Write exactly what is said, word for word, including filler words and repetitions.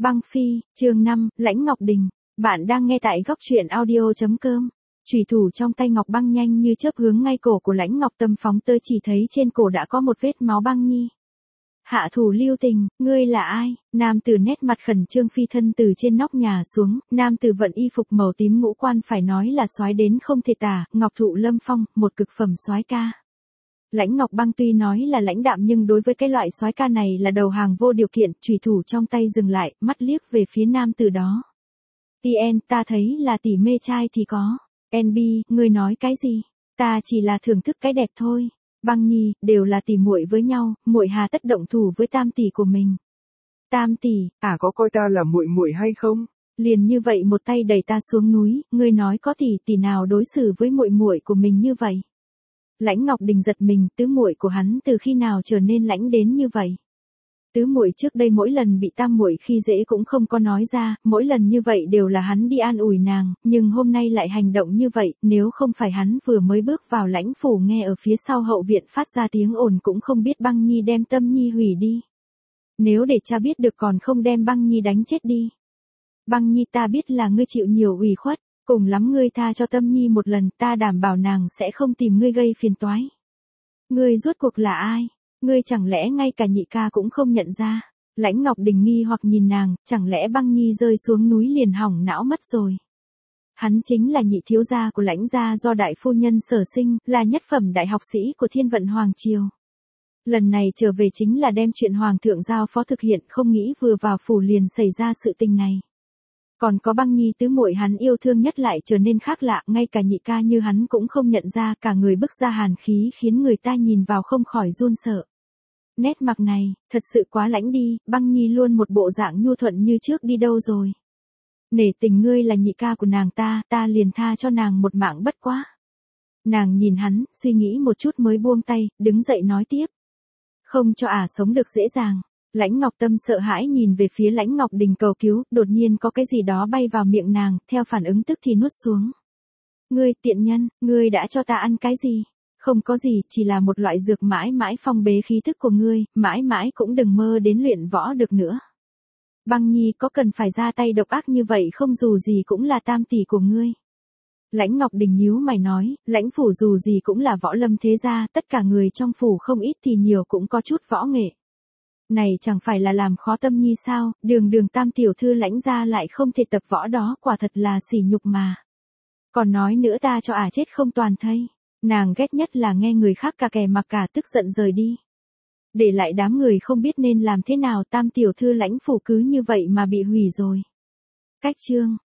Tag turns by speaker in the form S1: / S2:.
S1: Băng Phi, chương năm, Lãnh Ngọc Đình. Bạn đang nghe tại góc truyện audio chấm com. Chủy thủ trong tay Ngọc Băng nhanh như chớp hướng ngay cổ của Lãnh Ngọc Tâm phóng tới, chỉ thấy trên cổ đã có một vết máu. Băng Nhi, hạ thủ lưu tình, ngươi là ai? Nam tử nét mặt khẩn trương phi thân từ trên nóc nhà xuống, nam tử vận y phục màu tím, ngũ quan phải nói là soái đến không thể tả, ngọc thụ lâm phong, một cực phẩm soái ca. Lãnh Ngọc Băng tuy nói là lãnh đạm nhưng đối với cái loại soái ca này là đầu hàng vô điều kiện, chủy thủ trong tay dừng lại, mắt liếc về phía nam tử đó. Tien, ta thấy là tỷ mê trai thì có. en bê, ngươi nói cái gì? Ta chỉ là thưởng thức cái đẹp thôi. Băng Nhi, đều là tỷ muội với nhau, muội hà tất động thủ với tam tỷ của mình. Tam tỷ,
S2: À có coi ta là muội muội hay không?
S1: Liền như vậy một tay đẩy ta xuống núi, ngươi nói có tỷ tỷ nào đối xử với muội muội của mình như vậy? Lãnh Ngọc Đình giật mình, tứ muội của hắn từ khi nào trở nên lãnh đến như vậy? Tứ muội trước đây mỗi lần bị tam muội khi dễ cũng không có nói ra, mỗi lần như vậy đều là hắn đi an ủi nàng, nhưng hôm nay lại hành động như vậy, nếu không phải hắn vừa mới bước vào lãnh phủ nghe ở phía sau hậu viện phát ra tiếng ồn cũng không biết Băng Nhi đem Tâm Nhi hủy đi. Nếu để cha biết được còn không đem Băng Nhi đánh chết đi. Băng Nhi, ta biết là ngươi chịu nhiều ủy khuất, cùng lắm ngươi tha cho Tâm Nhi một lần, ta đảm bảo nàng sẽ không tìm ngươi gây phiền toái. Ngươi rốt cuộc là ai? Ngươi chẳng lẽ ngay cả nhị ca cũng không nhận ra? Lãnh Ngọc Đình nghi hoặc nhìn nàng, chẳng lẽ Băng Nhi rơi xuống núi liền hỏng não mất rồi? Hắn chính là nhị thiếu gia của Lãnh gia do đại phu nhân sở sinh, là nhất phẩm đại học sĩ của Thiên Vận Hoàng Triều. Lần này trở về chính là đem chuyện Hoàng thượng giao phó thực hiện, không nghĩ vừa vào phủ liền xảy ra sự tình này. Còn có Băng Nhi tứ muội hắn yêu thương nhất lại trở nên khác lạ, ngay cả nhị ca như hắn cũng không nhận ra, cả người bức ra hàn khí khiến người ta nhìn vào không khỏi run sợ. Nét mặt này, thật sự quá lãnh đi, Băng Nhi luôn một bộ dạng nhu thuận như trước đi đâu rồi. Nể tình ngươi là nhị ca của nàng ta, ta liền tha cho nàng một mạng bất quá. Nàng nhìn hắn, suy nghĩ một chút mới buông tay, đứng dậy nói tiếp. Không cho ả sống được dễ dàng. Lãnh Ngọc Tâm sợ hãi nhìn về phía Lãnh Ngọc Đình cầu cứu, đột nhiên có cái gì đó bay vào miệng nàng, theo phản ứng tức thì nuốt xuống. Ngươi tiện nhân, ngươi đã cho ta ăn cái gì? Không có gì, chỉ là một loại dược mãi mãi phong bế khí thức của ngươi, mãi mãi cũng đừng mơ đến luyện võ được nữa. Băng Nhi có cần phải ra tay độc ác như vậy không, dù gì cũng là tam tỷ của ngươi. Lãnh Ngọc Đình nhíu mày nói, lãnh phủ dù gì cũng là võ lâm thế gia, tất cả người trong phủ không ít thì nhiều cũng có chút võ nghệ. Này chẳng phải là làm khó Tâm Nhi sao, đường đường tam tiểu thư Lãnh gia lại không thể tập võ, đó quả thật là sỉ nhục mà. Còn nói nữa ta cho ả chết không toàn thây. Nàng ghét nhất là nghe người khác cà kè mặc cả, tức giận rời đi. Để lại đám người không biết nên làm thế nào, tam tiểu thư Lãnh phủ cứ như vậy mà bị hủy rồi. Cách chương.